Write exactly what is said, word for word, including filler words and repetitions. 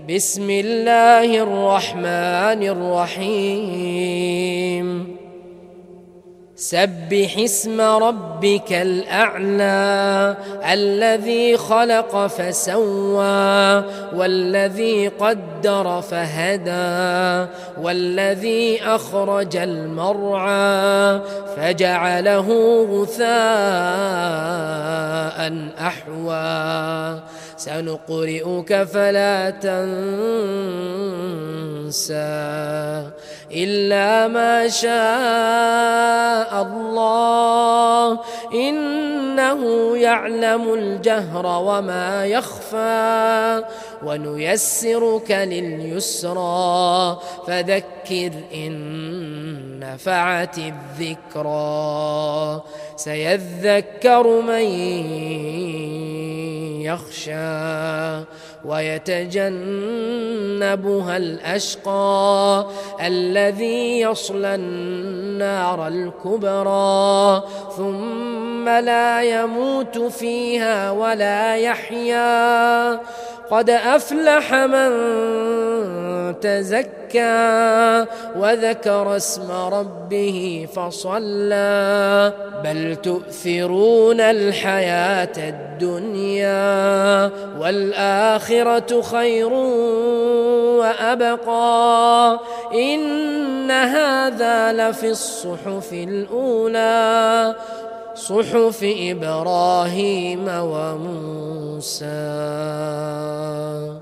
بسم الله الرحمن الرحيم سبح اسم ربك الأعلى الذي خلق فسوى والذي قدر فهدى والذي أخرج المرعى فجعله غثاء أحوى سنقرئك فلا تنسى إلا ما شاء الله إنه يعلم الجهر وما يخفى ونيسرك لليسرى فذكر إن نفعت الذكرى سيذكر من يخشى ويتجنبها الأشقى الذي يصلى النار الكبرى ثم لا يموت فيها ولا يحيا قد أفلح من تزكى وذكر اسم ربه فصلى بل تؤثرون الحياة الدنيا والآخرة خير وأبقى إن هذا لفي الصحف الأولى صحف إبراهيم وموسى.